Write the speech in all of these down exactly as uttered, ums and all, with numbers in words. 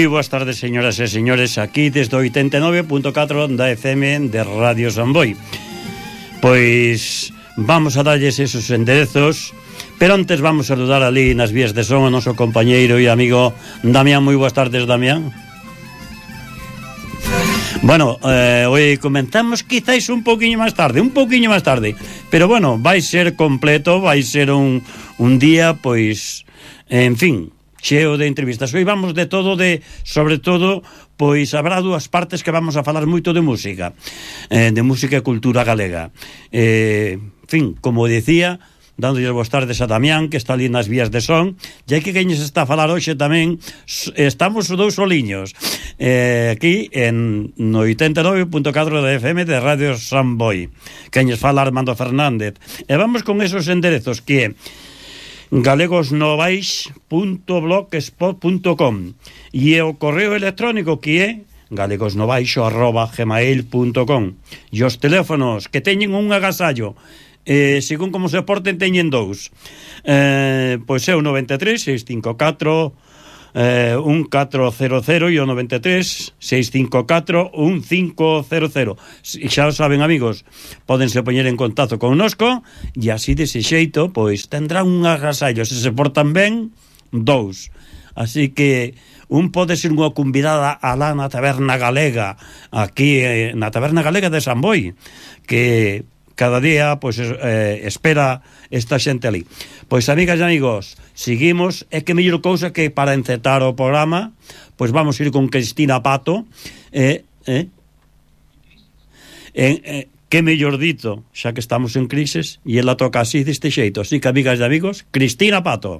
Moi boas tardes, señoras e señores, aquí desde oitenta e nove punto catro da F M de Radio Samboy. Pois vamos a darlles esos enderezos, pero antes vamos a saludar ali nas vías de son o noso compañeiro e amigo Damián. Moi boas tardes, Damián. Bueno, eh, hoy comentamos quizáis un poquinho máis tarde, un poquinho máis tarde, pero bueno, vai ser completo, vai ser un, un día, pois, en fin, cheo de entrevistas. Hoy vamos de todo, de sobre todo, pois habrá dúas partes que vamos a falar moito de música, eh, de música e cultura galega. Eh, en fin, como decía, dándolle boas tardes a Damián, que está ali nas vías de son, e hai que queñes está a falar hoxe tamén, estamos os dous soliños, eh, aquí en no oitenta e nove punto catro da F M de Radio Samboy, queñes fala Armando Fernández, e vamos con esos enderezos que é galegosnovais punto blogspot punto com e o correo electrónico que é galegosnovais arroba gmail punto com e os teléfonos que teñen un agasallo, eh, según como se porten teñen dous, eh, pois é o noventa e tres, seiscentos cincuenta e catro eh, un catro cero cero e o noventa e tres, seiscentos cincuenta e catro, un cinco cero cero. Xa o saben, amigos, pódense poñer en contacto connosco e así dese xeito pois tendrán un agasallo, se se portan ben, dous. Así que un pode ser unha convidada alá na Taberna Galega, aquí eh, na Taberna Galega de Samboy, que cada día pois eh, espera esta xente ali. Pois, amigas e amigos, seguimos, é que mellor cousa que para encetar o programa, pois vamos ir con Cristina Pato, eh, eh, eh, eh, que mellor dito, xa que estamos en crisis, e ela toca así deste xeito. Así que, amigas e amigos, Cristina Pato.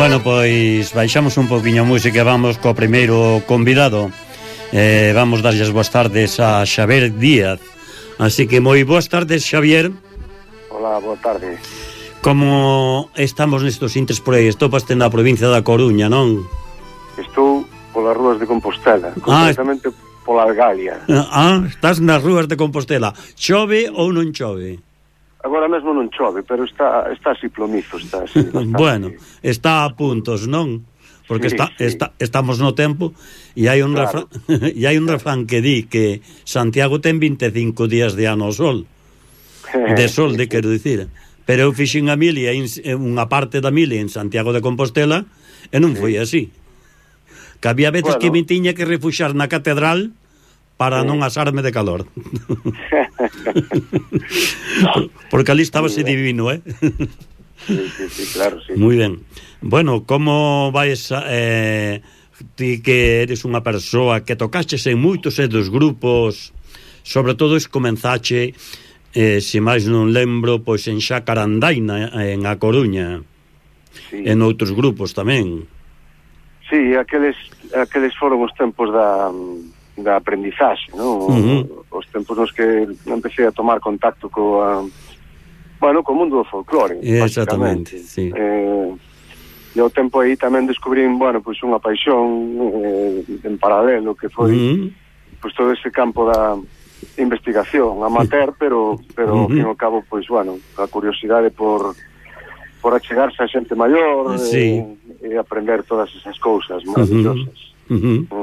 Bueno, pois baixamos un poquinho a música e vamos co primeiro convidado. eh, Vamos darlles boas tardes a Xavier Díaz. Así que moi boas tardes, Xavier. Hola, boa tarde. Como estamos nestos intres por aí? Estopaste na provincia da Coruña, non? Estou polas rúas de Compostela, concretamente ah, pola Algalia. Ah, estás nas rúas de Compostela. Chove ou non chove? Agora mesmo non chove, pero está está así plomizo, está así. Bueno, está a puntos, non? Porque sí, está, sí. está estamos no tempo e hai un claro. refrán, e hai un refrán que di que Santiago ten vinte e cinco días de ano sol. De sol, de quero dicir. Pero eu fixen a milia en unha parte da milia en Santiago de Compostela e non foi así. Que había veces bueno. que me tiña que refuxar na catedral para sí. non asarme de calor. Porque ali estaba ese divino, eh? Sí, sí, sí, claro, sí. Muy ben. Bueno, como vais a, eh, ti que eres unha persoa que tocaches en moitos e dos grupos, sobre todo es comenzache, eh, se máis non lembro, pois en Xacarandaina, en A Coruña, sí. En outros grupos tamén. Sí, aqueles, aqueles foron os tempos da... da aprendizaxe, non? Uh-huh. Os tempos nos que empecé a tomar contacto coa, bueno, co mundo do folclore, exactamente, sí. Eh, e ao tempo aí tamén descubrín, bueno, pois unha paixón eh, en paralelo que foi uh-huh. pois todo ese campo da investigación amateur, pero pero uh-huh. ao fin e ao cabo, pois, bueno, a curiosidade por por achegarse a xente maior sí. e, e aprender todas esas cousas maravillosas. Uh-huh. Uh-huh.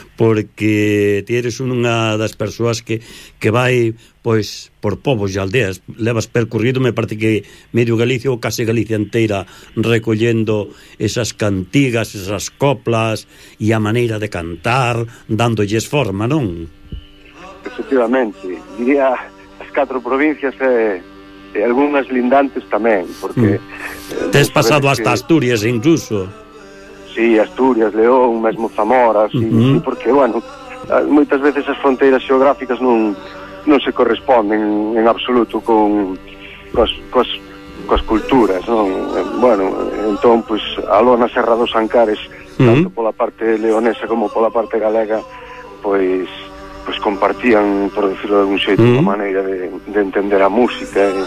Porque ti eres unha das persoas que, que vai pois por povos e aldeas, levas percorrido, me parece que medio Galicia ou case Galicia inteira recollendo esas cantigas, esas coplas e a maneira de cantar, dándolles forma, non? Efectivamente, diría as catro provincias e, e algunhas lindantes tamén, porque mm. Tes pasado hasta que... Asturias incluso. Sí, Asturias, León, mesmo Zamora, sí, uh-huh. sí, porque, bueno, moitas veces as fronteiras xeográficas non, non se corresponden en absoluto con cos, cos, cos culturas, non? Bueno, entón, pois, aló na Serra dos Ancares, uh-huh. tanto pola parte leonesa como pola parte galega, pois, pois compartían, por decirlo de algún xeito, uh-huh. unha maneira de, de entender a música e,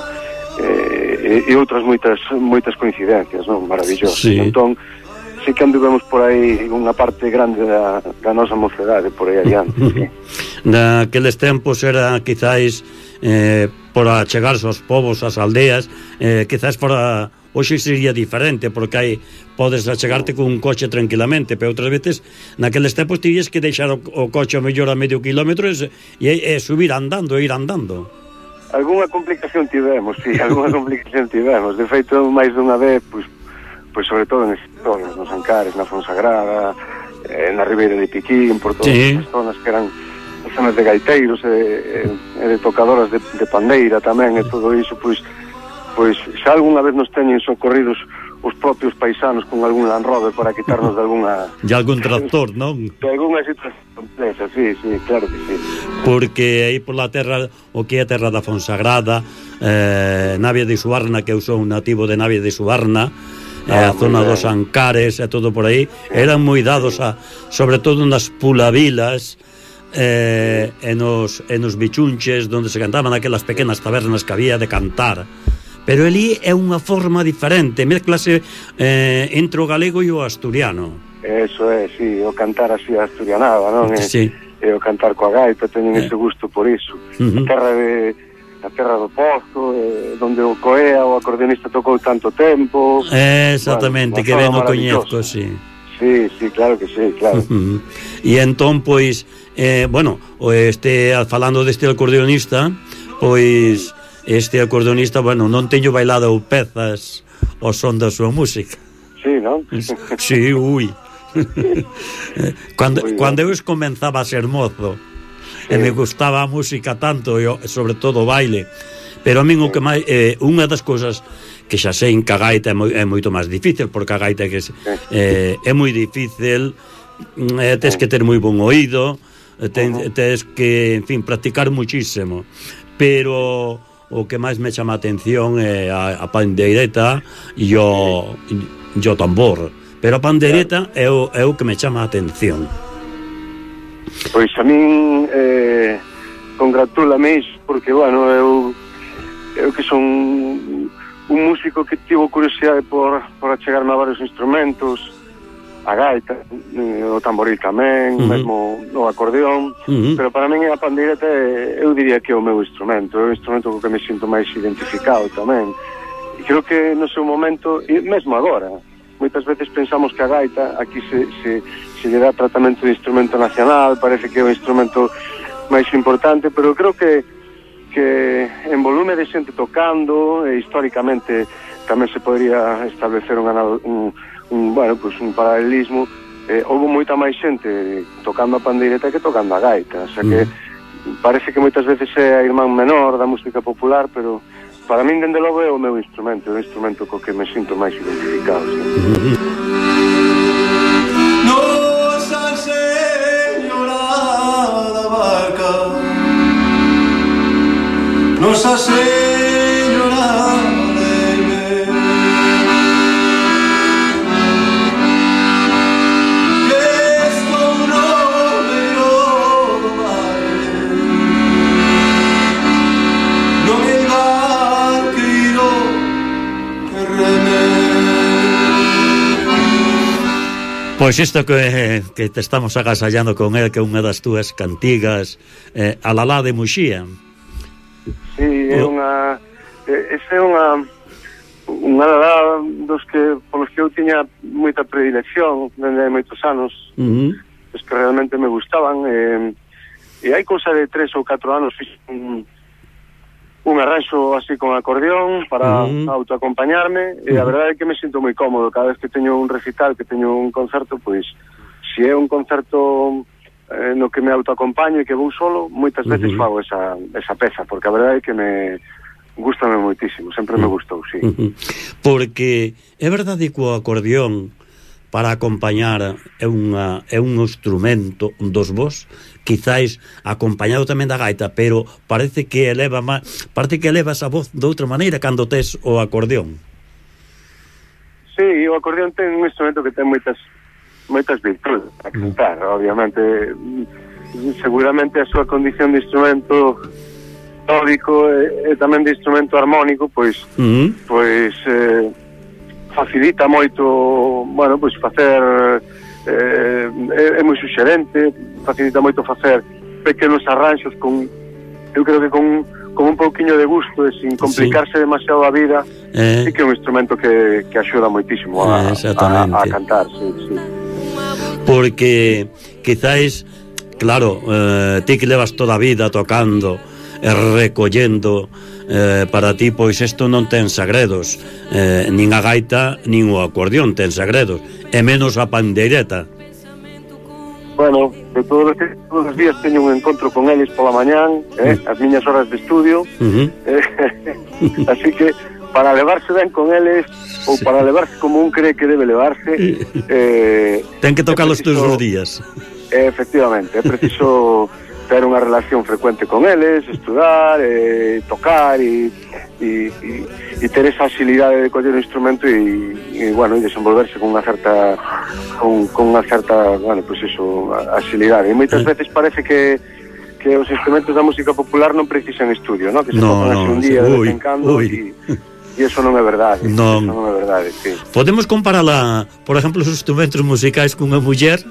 e, e outras moitas, moitas coincidencias, non? Maravillosas. Sí. Entón, sí que anduvemos por aí unha parte grande da, da nosa mocedade por aí adiante, sí. Naqueles tempos era quizáis eh, por achegarse aos povos, ás aldeas, eh, quizáis por a... hoxe sería diferente, porque hai podes achegarte con un coche tranquilamente, pero outras veces naqueles tempos tiñes que deixar o, o coche a mellor a medio kilómetro e, e, e subir andando, e ir andando. Algúnha complicación tivemos, sí, algúnha complicación tivemos. De feito, máis dunha vez, pois, pois sobre todo en esas zonas, nos Ancares, na Fonsagrada, eh, na Ribeira de Piquín, por todas sí. As zonas que eran zonas de gaiteiros e, e de tocadoras de, de pandeira tamén, e todo iso, pois, pois xa algunha vez nos teñen socorridos os propios paisanos con algún Land Rover para quitarnos de alguna... De algún tractor, non? De algunha situación complexa, sí, sí, claro que sí. Porque aí por la terra, o que é a terra da Fonsagrada, eh, Navia de Suarna, que eu sou un nativo de Navia de Suarna, ah, a zona dos Ancares e todo por aí, eran moi dados a, sobre todo nas pulavilas eh, e, nos, e nos bichunches onde se cantaban aquelas pequenas tabernas que había de cantar, pero ali é unha forma diferente, mezclase eh, entre o galego e o asturiano. Eso é, sí, o cantar así asturianada, non? Sí. E, e o cantar coa gaita, teñen eh. ese gusto por iso. Uh-huh. A terra de a terra do Pozo, eh, donde o Coea, o acordeonista, tocou tanto tempo. Eh, exactamente, bueno, que ben o coñezco, sí. Sí, sí, claro que sí, claro. Uh-huh. E entón, pois, eh, bueno, este, falando deste acordeonista, pois, este acordeonista, bueno, non teño bailado pezas ao son da súa música. Sí, non? Sí, ui. Cando, cando eu comenzaba a ser mozo, e me gustaba a música tanto, e sobre todo o baile, pero a min o que máis eh, unha das cousas que xa sei que a gaita é, moi, é moito máis difícil, porque a gaita que eh, é moi difícil, eh, tens que ter moi bon oído, eh, ten, tens que, en fin, practicar muchísimo, pero o que máis me chama a atención é a, a pandeireta e o, e o tambor. pero a pandeireta é o, é o que me chama a atención. Pois a min eh, congratúlame iso, porque, bueno, eu eu que son un músico que tivo curiosidade por, por achegarme a varios instrumentos, a gaita, o tamboril tamén, uh-huh. mesmo o acordeón, uh-huh. pero para min a pandeireta eu diría que é o meu instrumento, é o instrumento co que me sinto máis identificado tamén. E creo que no seu momento, e mesmo agora, moitas veces pensamos que a gaita aquí se, se, se lle dá tratamento de instrumento nacional, parece que é o instrumento máis importante, pero creo que que en volume de xente tocando, e históricamente tamén se podría establecer un, un, un, bueno, pues un paralelismo, eh, houve moita máis xente tocando a pandeireta que tocando a gaita, o sea que mm. parece que moitas veces é a irmán menor da música popular, pero para min dende logo é o meu instrumento, é o instrumento co que me sinto máis identificado. Sí. Nosa Señora da Barca, Nosa Señora de que esto no me lo vale, no me va quiero que remé. Pois isto que, que te estamos agasallando con el, que é unha das túas cantigas, eh, Alalá de Muxía. Sí, é unha ese é unha unha dos que polos que eu tiña moita predilección dende moitos anos, uh-huh. os que realmente me gustaban, e, e hai cousa de tres ou catro anos fiz un, un arranxo así con acordeón para uh-huh. autoacompañarme, e a verdade é que me sinto moi cómodo cada vez que teño un recital, que teño un concerto, pois se é un concerto Eh, no que me autoacompaño e que vou solo, moitas veces uh-huh. fago esa, esa peza, porque a verdade é que me gustame moitísimo, sempre uh-huh. me gustou, sí. Uh-huh. Porque é verdade que o acordeón para acompañar é, unha, é un instrumento dos vos, quizáis acompañado tamén da gaita, pero parece que eleva má, parece que elevas a voz de outra maneira cando tes o acordeón. Sí, o acordeón ten un instrumento que ten moitas moitas virtudes a cantar, mm. obviamente seguramente a súa condición de instrumento tórico e, e tamén de instrumento armónico pois mm. pois eh, facilita moito, bueno, pois facer eh, é, é moi suxerente, facilita moito facer pequenos arranxos con, eu creo que con con un pouquiño de gusto e sin complicarse sí. demasiado a vida, eh. sí que é un instrumento que, que axuda moitísimo a, a, a cantar, sí, sí. Porque quizáis, claro, eh, ti que levas toda a vida tocando e recollendo, eh, para ti pois isto non ten segredos, eh, nin a gaita nin o acordeón ten segredos, e menos a pandeireta. Bueno, de todos, todos os días teño un encontro con eles pola mañán, eh, uh-huh. as miñas horas de estudio, uh-huh. eh, así que para levarse ben con eles ou para levarse como un cree que debe levarse, eh, ten que tocar os teus dos días. Eh, efectivamente, é preciso ter unha relación frecuente con eles, estudar, eh, tocar e, e, e, e ter esa facilidade de coller o instrumento e, e bueno, e desenvolverse con unha certa con, con unha certa, bueno, pois pues iso, facilidade. E moitas veces parece que que os instrumentos da música popular non precisan estudio, ¿no? Que se no, tocan así no, un día sí, de vez en cando e E iso non é verdade, non. non é verdade, sí. Podemos comparala, por exemplo, os instrumentos musicais cunha muller?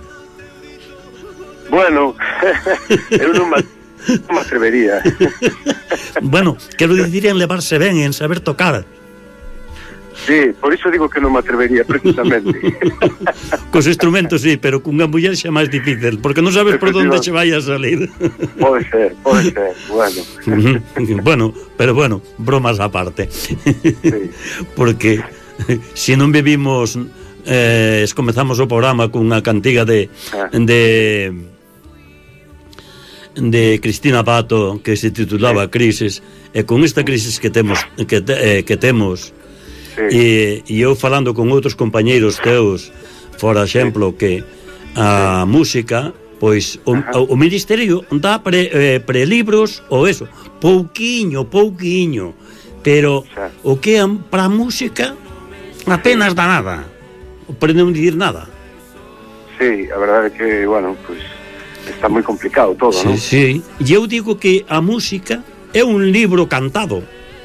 Bueno, eu non me, non me atrevería. Bueno, quero dicir en levarse ben, en saber tocar. Sí, por iso digo que non me atrevería, precisamente. Cos instrumentos sí, pero cunha muller xa máis difícil, porque non sabes por onde che vai a salir. Pode ser, pode ser, bueno. Bueno, pero bueno, bromas aparte. Sí. Porque se non vivimos, eh, comezamos o programa cunha cantiga de ah. de de Cristina Pato que se titulaba sí. Crisis, e con esta crisis que temos que, te, eh, que temos sí. e, e eu falando con outros compañeiros teus, por exemplo, sí. que a sí. música, pois o, o Ministerio dá pre, eh, prelibros ou eso, pouquiño, pouquiño, pero sí. o que é para a música apenas dá nada. para non dicir nada. Sí, a verdade é que, bueno, pues está moi complicado todo, sí, non? Sí, e eu digo que a música é un libro cantado.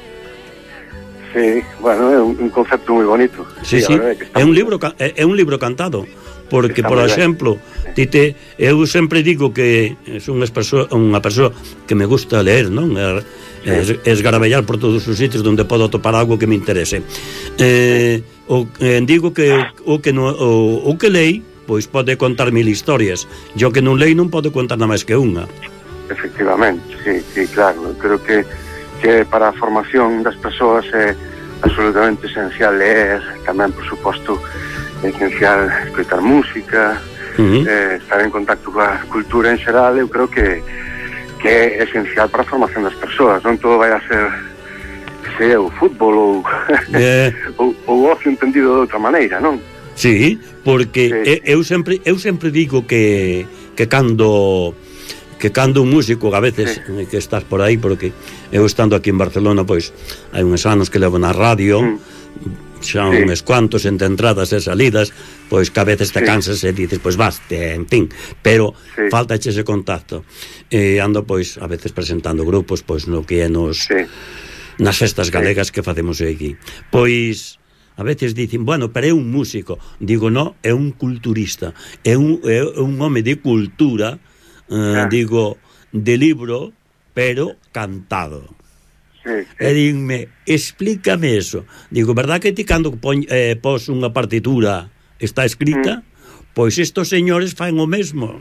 Sí, bueno, é un, un concepto moi bonito. Sí, sí, sí. É, é un libro é, é un libro cantado, porque está por exemplo, sí. Tite, eu sempre digo que son unha persoa que me gusta leer, non? É, sí. é esgarabellar por todos os sitios onde podo topar algo que me interese. Eh, o, eh, digo que o que no, o, o que lei, pois pode contar mil historias. Yo que non lei non pode contar nada máis que unha. Efectivamente, sí, sí, claro. Creo que que para a formación das persoas é absolutamente esencial leer, tamén, por suposto, é esencial escoitar música, uh-huh. eh, estar en contacto coa cultura en xeral. Eu creo que, que é esencial para a formación das persoas. Non todo vai a ser, sei eu, fútbol ou, yeah. ou, ou ocio entendido de outra maneira, non? Sí, porque sí. eu sempre eu sempre digo que que cando que cando un músico, a veces sí. que estás por aí, porque eu estando aquí en Barcelona, pois hai uns anos que levo na radio, mm. xa sí. uns cuantos entre entradas e salidas, pois que a veces te sí. cansas e dices, pois baste, en fin, pero sí. falta ese contacto. E ando, pois, a veces presentando grupos, pois, no que é nos sí. nas festas galegas sí. que facemos aquí. Pois a veces dicen, bueno, pero é un músico. Digo, no, é un culturista, é un, é un home de cultura. Uh, ah. Digo, de libro, pero cantado. Sí, sí. E dinme, explícame eso. Digo, verdad que ti cando pon, eh, pos unha partitura está escrita? Mm. Pois estos señores fan o mesmo.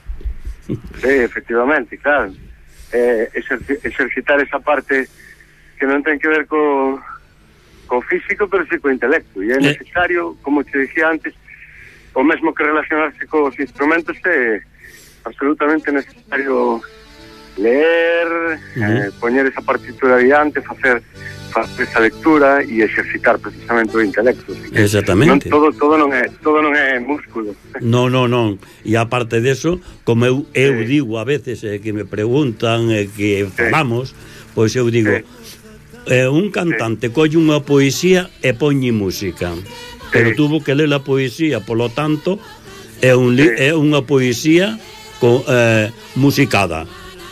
Sí, efectivamente, claro. Eh, exerc- exercitar esa parte que non ten que ver co, co físico, pero sí co intelecto. E é necesario, eh. como te decía antes, o mesmo que relacionarse cos instrumentos é absolutamente necesario leer, uh-huh. eh, poñer esa partitura adiante, facer, facer esa lectura e exercitar precisamente o intelecto. Exactamente. Non, todo, todo, non é, todo non é músculo. Non, non, non. E aparte deso, como eu, eu sí. digo a veces, eh, que me preguntan, eh, que falamos, sí. pois eu digo, sí. eh, un cantante sí. colle unha poesía e poñe música, pero sí. tuvo que ler a poesía, polo tanto, é, un li- sí. é unha poesía Co, eh, musicada.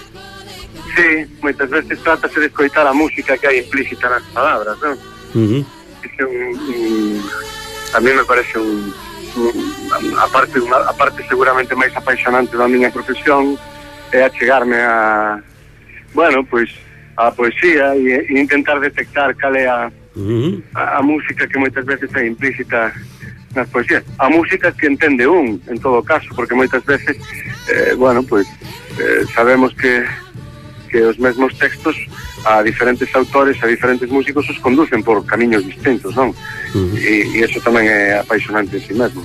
Sí, moitas veces trátase de escoitar a música que hai implícita nas palabras, non? Uh-huh. É un, un, a mí me parece un, un a parte unha, a parte seguramente máis apaixonante da miña profesión é achegarme a, bueno, pois a poesía e, e intentar detectar cal é a, uh-huh. a, a música que moitas veces é implícita nas poesías. A música que entende un, en todo caso, porque moitas veces eh, bueno, pois eh, sabemos que que os mesmos textos a diferentes autores, a diferentes músicos os conducen por camiños distintos, non? Uh-huh. E, e eso tamén é apaixonante en si mesmo.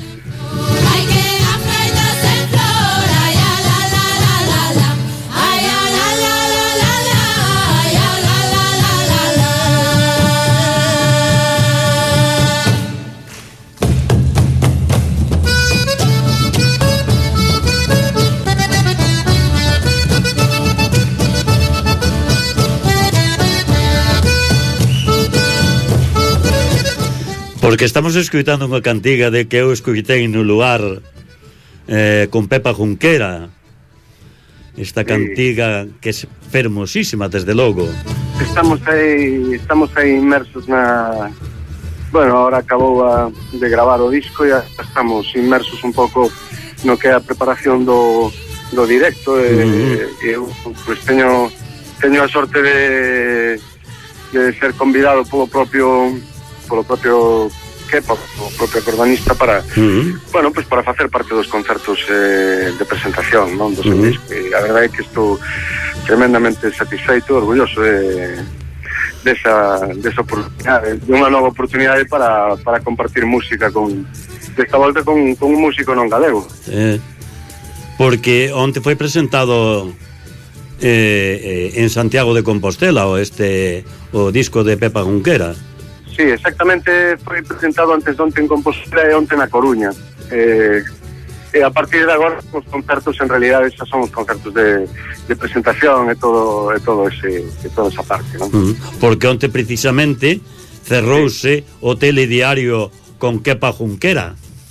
Porque estamos escoitando unha cantiga de que eu escoitei no lugar eh, con Pepa Junquera. Esta cantiga que é fermosísima, desde logo. Estamos aí, estamos aí inmersos na... Bueno, ahora acabou a, de gravar o disco e estamos inmersos un pouco no que é a preparación do, do directo. E, mm-hmm. e eu pues, teño, teño a sorte de, de ser convidado polo propio... polo propio Kepa, o propio acordeonista para, uh-huh. bueno, pues para facer parte dos concertos eh, de presentación, non, dos uh-huh. disco. E a verdade é que estou tremendamente satisfeito, orgulloso de desa, desa oportunidade, de unha nova oportunidade para, para compartir música con, desta volta con, con un músico non galego. Eh, porque onte foi presentado eh, eh, en Santiago de Compostela o este o disco de Pepa Junquera. Sí, exactamente, foi presentado antes de onte en Compostela e onte na Coruña. Eh, e a partir de agora os concertos en realidade xa son os concertos de, de presentación e todo e todo ese e toda esa parte, non? Uh-huh. Porque onte precisamente cerrouse sí. o telediario con Kepa Junquera.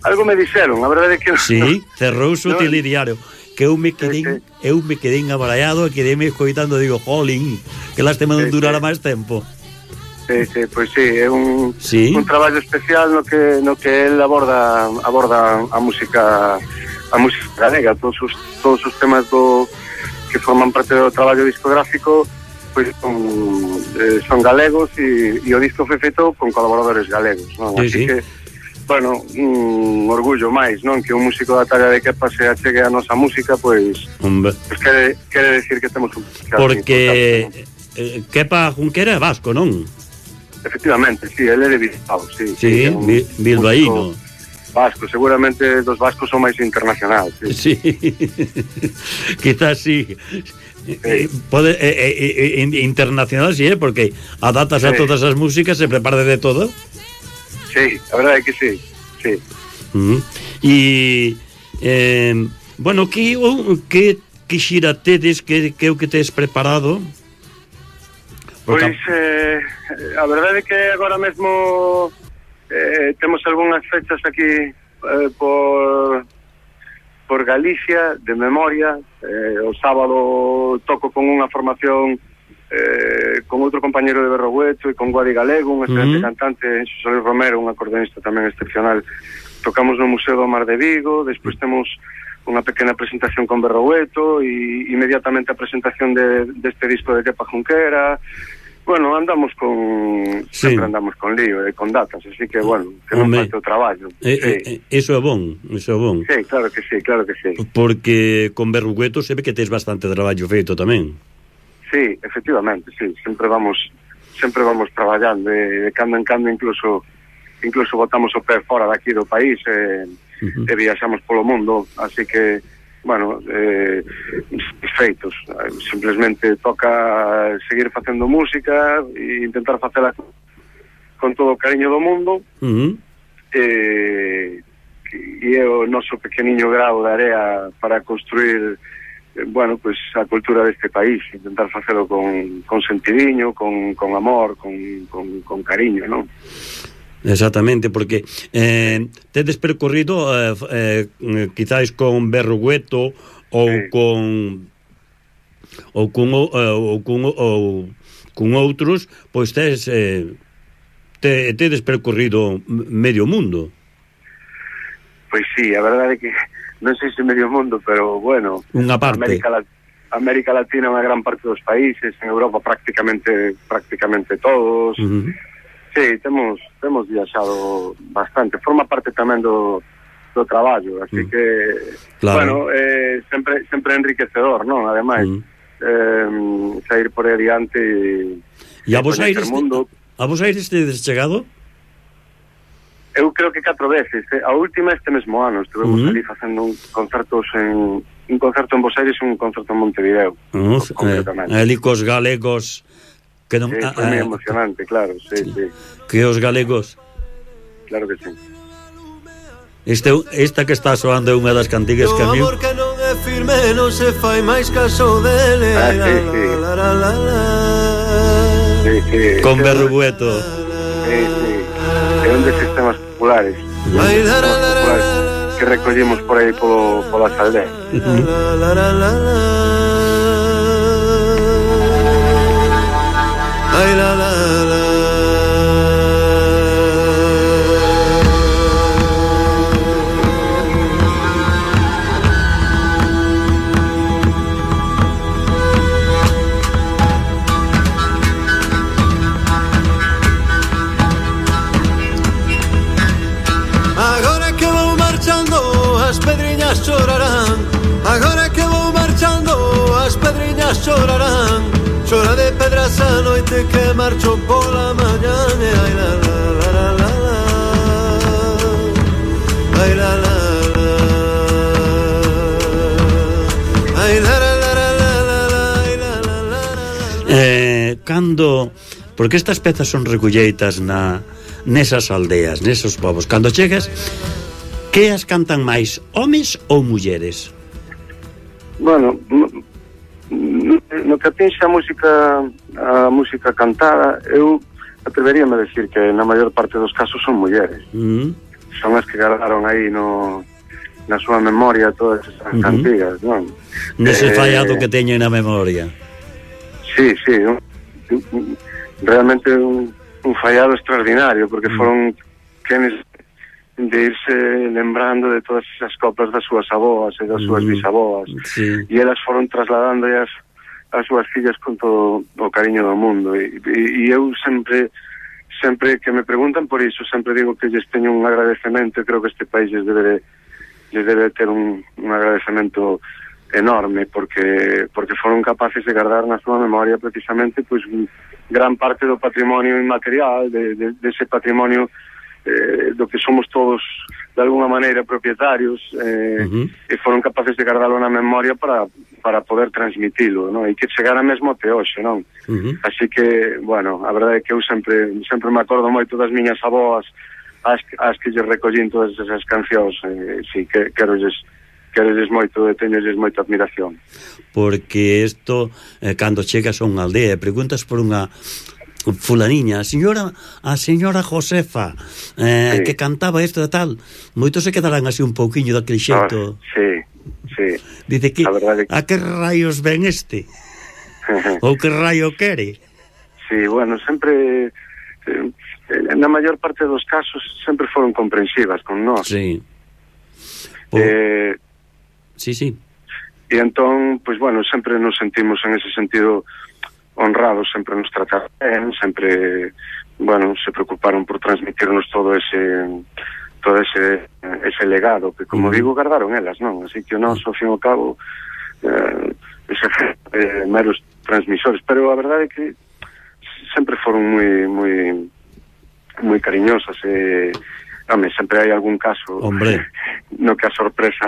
algo me dixeron, a verdade é que... Sí, cerrouse o no, telediario. Que eu me quedei, sí, sí. eu me quedei abarallado e quedei me escoitando, digo, jolín, que lástima non sí, durara sí. máis tempo. Sí, sí, pois sí, é un, sí. un traballo especial no que no que el aborda aborda a música a música galega, todos os todos os temas do que forman parte do traballo discográfico, pois son, eh, son galegos e, e o disco foi feito con colaboradores galegos, non? Sí, así sí. que bueno, un orgullo máis, non? Que un músico da talla de Kepa se achegue a nosa música, pois, pois quere, quere decir que temos un... Porque eh, Kepa Junquera é vasco, non? Efectivamente, sí, ele é de Bilbao, sí. Sí, sí bilbaíno. Vasco, seguramente dos vascos son máis internacional, sí. Sí, quizás sí. Sí. Pode, eh, eh, eh, internacional, sí, eh, porque adaptas sí. a todas as músicas, se prepara de todo. Sí, a verdade é que sí, sí. Uh-huh. E eh, bueno, que que que xira tedes, que que o que tes preparado? Porque... Pois eh, a verdade é que agora mesmo eh, temos algunhas fechas aquí eh, por por Galicia de memoria. Eh, o sábado toco con unha formación Eh, con outro compañero de Berrogueto e con Guadi Galego, un excelente uh-huh. cantante, Xosé Romero, un acordeonista tamén excepcional. Tocamos no Museo do Mar de Vigo, despois temos unha pequena presentación con Berrogueto e inmediatamente a presentación de, deste disco de Kepa Junquera. Bueno, andamos con sí. sempre andamos con lío e con datas, así que bueno, que non falte o traballo. Eh, sí. eh, eso é bon, eso é bon. Sí, claro que sí, claro que sí. Porque con Berrogueto se ve que tes bastante traballo feito tamén. Sí, efectivamente, sí, sempre vamos sempre vamos traballando e de cando en cando incluso incluso botamos o pé fora daqui do país e, uh-huh. e viaxamos polo mundo, así que bueno, eh, feitos, simplemente toca seguir facendo música e intentar facela con todo o cariño do mundo. Uh-huh. e, e é o noso pequeniño grao de area para construir bueno, pues a cultura deste país, intentar facelo con, con sentidiño, con, con amor, con, con, con cariño, non? Exactamente, porque eh, tedes percorrido eh, eh, quizás con Berrogueto ou sí. con ou con eh, ou con ou con outros, pois tes eh, te, tedes percorrido medio mundo. Pois sí, a verdade é que non sei se medio mundo, pero bueno, unha parte. América, América Latina é unha gran parte dos países, en Europa prácticamente prácticamente todos. Uh-huh. Sí, temos temos viaxado bastante, forma parte tamén do do traballo, así uh-huh. que claro. bueno, eh, sempre sempre enriquecedor, non? Ademais, uh-huh. eh, sair por aí adiante e, e a vos aires mundo. A vos aires tedes chegado? Eu creo que catro veces, eh? A última este mesmo ano estivemos uh-huh. ali facendo un concertos en un concerto en Bos Aires e un concerto en Montevideo. Uh, eh, ali cos galegos que non, sí, foi ah, moi emocionante, claro, sí, sí, sí. Que os galegos. Claro que sí. Este, esta que está soando é unha das cantigas que a mí... O amor que non é firme non se fai máis caso dele. Ah, sí, sí. Sí, sí. Con Berrogueto. Sí, sí. É un deses temas populares, populares que recollemos por aí polo, polas aldeas. Ay, la, la, la. Chorarán, agora que vou marchando as pedriñas chorarán. Chora de pedras a noite que marcho pola mañá. Ai la la la la la la. Ai la la la. Ai la la la la la la. Ai la la la la. Eh, cando porque estas pezas son recolleitas na nesas aldeas, nesos povos. Cando chegas, que as cantan máis, homes ou mulleres? Bueno, no, no que atinxe a música a música cantada, eu atreveríame a decir que na maior parte dos casos son mulleres. Mm. son as que guardaron aí no na súa memoria todas esas uh-huh. cantigas, non? Nese eh, fallado que teñen na memoria. Sí, sí, un, un, realmente un, un fallado extraordinario, porque uh-huh. foron quenes de irse lembrando de todas esas coplas das súas aboas e das súas bisaboas, sí. e elas foron trasladando as, as súas fillas con todo o cariño do mundo, e, e, e eu sempre sempre que me preguntan por iso, sempre digo que lles teño un agradecemento, e creo que este país lles debe, lles debe ter un, un agradecemento enorme, porque porque foron capaces de guardar na súa memoria precisamente pois gran parte do patrimonio inmaterial, de, de, de ese patrimonio Eh, do que somos todos de alguna maneira propietarios, eh, uh-huh. e foron capaces de guardalo na memoria para, para poder transmitilo, non? E que chegara mesmo até hoxe, non? Uh-huh. Así que, bueno, a verdade é que eu sempre sempre me acordo moito das miñas aboas as, as que lle recollín todas esas cancións, eh, si, que querolles querolles moito, e teñolles moita admiración. Porque isto, eh, cando chegas a unha aldea e preguntas por unha fulaniña, a señora a señora Josefa eh, sí. que cantaba isto e tal, moitos se quedarán así un pouquiño daquele xeito. Ah, sí, sí. Dice que, que... a que raios ven este? Ou que raio quere? Sí, bueno, sempre eh, na maior parte dos casos sempre foron comprensivas con nós. Sí. Po... Eh, sí, sí. E entón, pois pues, bueno, sempre nos sentimos en ese sentido honrados, sempre nos trataron ben, sempre, bueno, se preocuparon por transmitirnos todo ese todo ese ese legado que, como mm. digo, guardaron elas, non? Así que nós, ao fin e ao cabo, eh, ese, eh, meros transmisores, pero a verdade é que sempre foron moi moi moi cariñosas, e eh, home, sempre hai algún caso Hombre. no que a sorpresa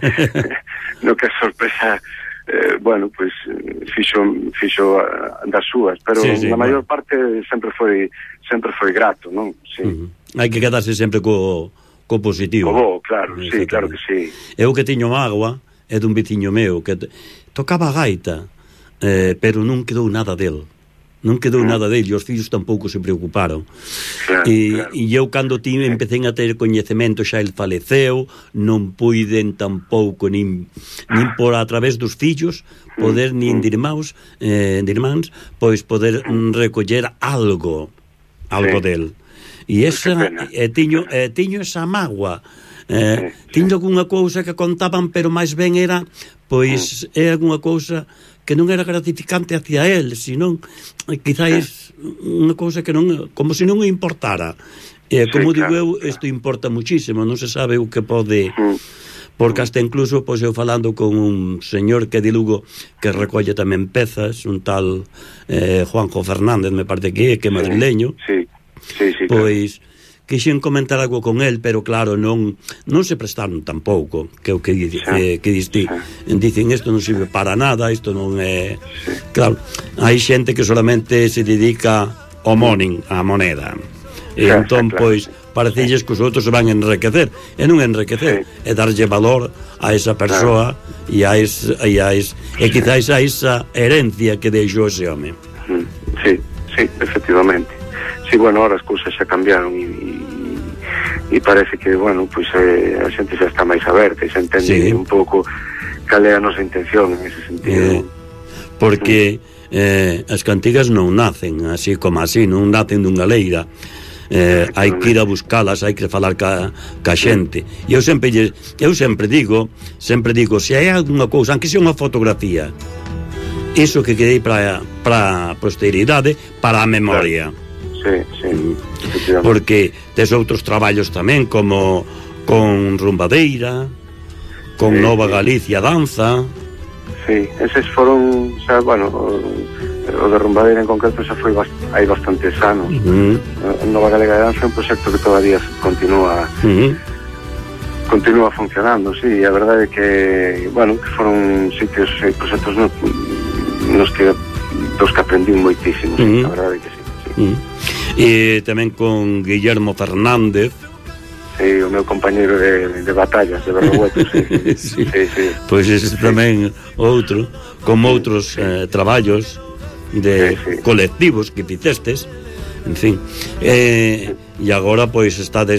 no que a sorpresa Eh, bueno, pois pues, fixo fixo uh, das súas, pero sí, sí, na maior bueno. parte sempre foi sempre foi grato, non? Sí. Uh-huh. Hai que quedarse sempre co, co positivo. Co bo, claro, sí, claro que sí. Eu que tiño mágoa é dun veciño meu que te, tocaba a gaita, eh, pero non quedou nada del. Non quedou nada dele, e os fillos tampouco se preocuparon. Claro, e, claro. e eu cando ti empecé a ter coñecemento xa el faleceu, non puiden tampouco nin, nin por a través dos fillos poder nin de irmãos, eh, de irmáns, pois poder mm, recoller algo algo sí. del. E esa e tiño, e tiño esa mágoa. Eh, sí, tiño algunha cousa que contaban, pero máis ben era pois é algunha cousa que non era gratificante hacia él, senón quizáis unha cousa que non, como se non importara. E como sí, digo claro, eu, isto importa muchísimo, non se sabe o que pode, porque hasta incluso pois eu falando con un señor que de Lugo que recolle tamén pezas, un tal eh, Juanjo Fernández, me parece que é, que é madrileño. Sí, sí, sí, pois claro. Quixen comentar algo con el, pero claro, non non se prestaron tampouco, que o que di, eh, que diste. Dicen isto non sirve para nada, isto non é. Claro, hai xente que solamente se dedica ao morning, á moneda. E entón, pois, parecelles que os outros se van a enriquecer, e non enriquecer, é darlle valor a esa persoa e a esa, e a esa, e quizáis a esa herencia que deixou ese home. Sí, sí, efectivamente. Sí, bueno, ahora as cousas xa cambiaron e, e parece que, bueno, pois pues, eh, a xente xa está máis aberta e xa entende sí. un pouco cal é a nosa intención en ese sentido. Eh, porque eh, as cantigas non nacen así como así, non nacen dunha leira. Eh, hai que ir a buscalas, hai que falar ca, ca xente. E eu sempre eu sempre digo, sempre digo, se hai algunha cousa, aunque sea unha fotografía, iso que quedei para para a posteridade, para a memoria. Claro. Sí, sí, porque tes outros traballos tamén, como con Rumbadeira, con sí, Nova sí. Galicia Danza. Sí, eses foron, xa, bueno, o, o de Rumbadeira en concreto xa foi bast- hai bastantes anos. Uh-huh. Nova Galega Danza é un proxecto que todavía continúa uh-huh. continúa funcionando, sí, e a verdade é que, bueno, que foron sitios e proxectos nos, nos que dos que aprendí moitísimo, uh-huh. sí, a verdade é que sí. Uh-huh. E tamén con Guillermo Fernández, sí, o meu compañeiro de, de batallas de Berrogueto, sí. sí. sí, sí. Pois ese sí. tamén outro, como outros sí. eh, traballos de sí, sí. colectivos que fizestes, en fin. Eh, e agora pois estades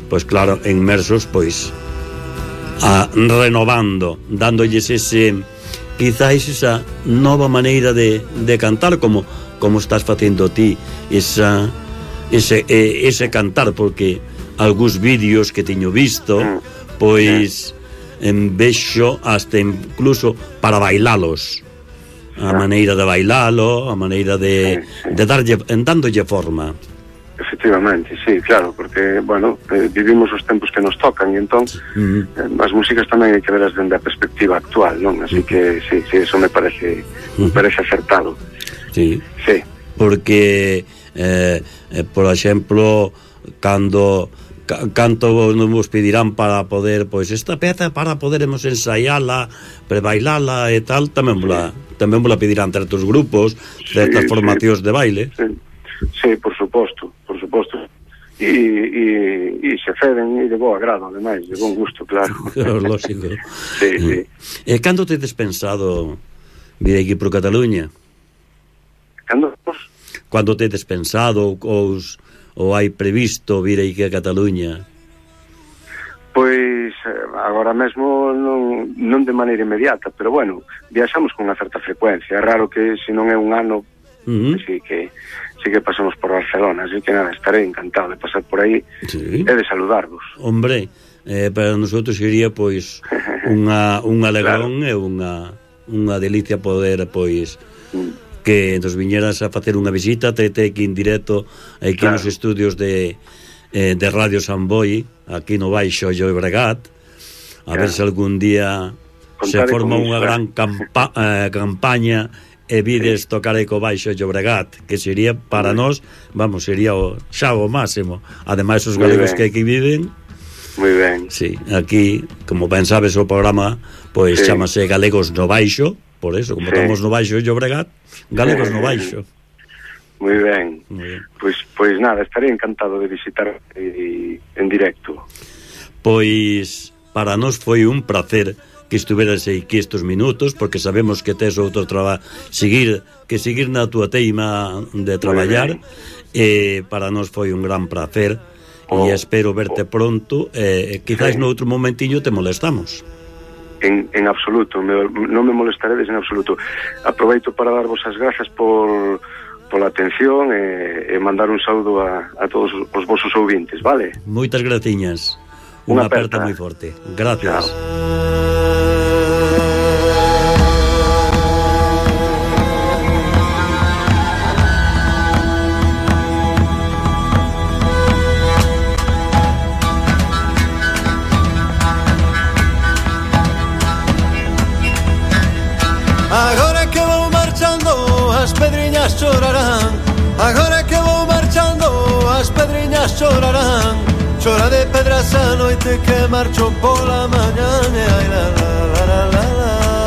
pois claro, inmersos, pois a, renovando, dándolles ese, quizáis esa nova maneira de, de cantar, como como estás facendo ti, esa ese, ese cantar, porque algúns vídeos que teño visto, pois en vexo hasta incluso para bailalos, a maneira de bailalo, a maneira de, sí, sí. de darlle, en dándolle forma. Efectivamente, sí, claro, porque, bueno, eh, vivimos os tempos que nos tocan, e entón uh-huh. eh, as músicas tamén hai que veras dende a perspectiva actual, non? Así uh-huh. que, sí, sí, eso me parece uh-huh. me parece acertado. Sí, sí. Porque eh, eh, por exemplo, cando canto nos pedirán para poder, pois esta peza para poderemos ensaiala, prebailala e tal, tamén vola, sí. tamén vola pedirán certos grupos, certas sí, formacións sí. de baile. Sí. sí, por suposto, por suposto. E, e, e se ceden e de bo agrado, ademais, de bon gusto, claro. Lógico. sí, sí. E cando tedes pensado vir aquí por Cataluña? Cando? Cando tedes pensado ou ou hai previsto vir aquí a Cataluña? Pois agora mesmo non, non de maneira inmediata, pero bueno, viaxamos con unha certa frecuencia. É raro que se non é un ano, uh-huh. sí que sí que pasamos por Barcelona, así que nada, estaré encantado de pasar por aí sí. e de saludarvos. Hombre, eh, para nosotros sería pois unha un alegrón claro. e unha unha delicia poder pois mm. que nos viñeras a facer unha visita, te te aquí en directo aquí claro. nos estudios de eh, de Radio San Boi, aquí no Baixo Llobregat, a claro. ver se algún día Contaré se forma unha iso, gran campa eh, campaña e vides sí. tocar eco Baixo Llobregat, que sería para sí. nós, vamos, sería o xa o máximo. Ademais os galegos que aquí viven. Moi ben. Sí, aquí, como ben sabes, o programa pois sí. chamase Galegos no Baixo. Por eso, como sí. estamos no Baixo de Llobregat, Galegos no Baixo. Moi ben. ben. Pois pois nada, estaré encantado de visitar e, en directo. Pois para nós foi un placer que estuveras aquí estes minutos, porque sabemos que tes outro traballo, seguir que seguir na túa teima de traballar, e para nós foi un gran placer oh, e espero verte oh. pronto, e eh, quizás sí. no outro momentiño te molestamos. En, en absoluto, me, non me molestaredes en absoluto. Aproveito para darvos as grazas por pola atención e, e mandar un saúdo a, a todos os vosos ouvintes, vale? Moitas graciñas. Unha aperta moi forte. Gracias. Chao. Agora que vou marchando as pedriñas chorarán. Agora que vou marchando as pedriñas chorarán. Chora de pedras a noite que marcho pola mañá. Ai la la la la la.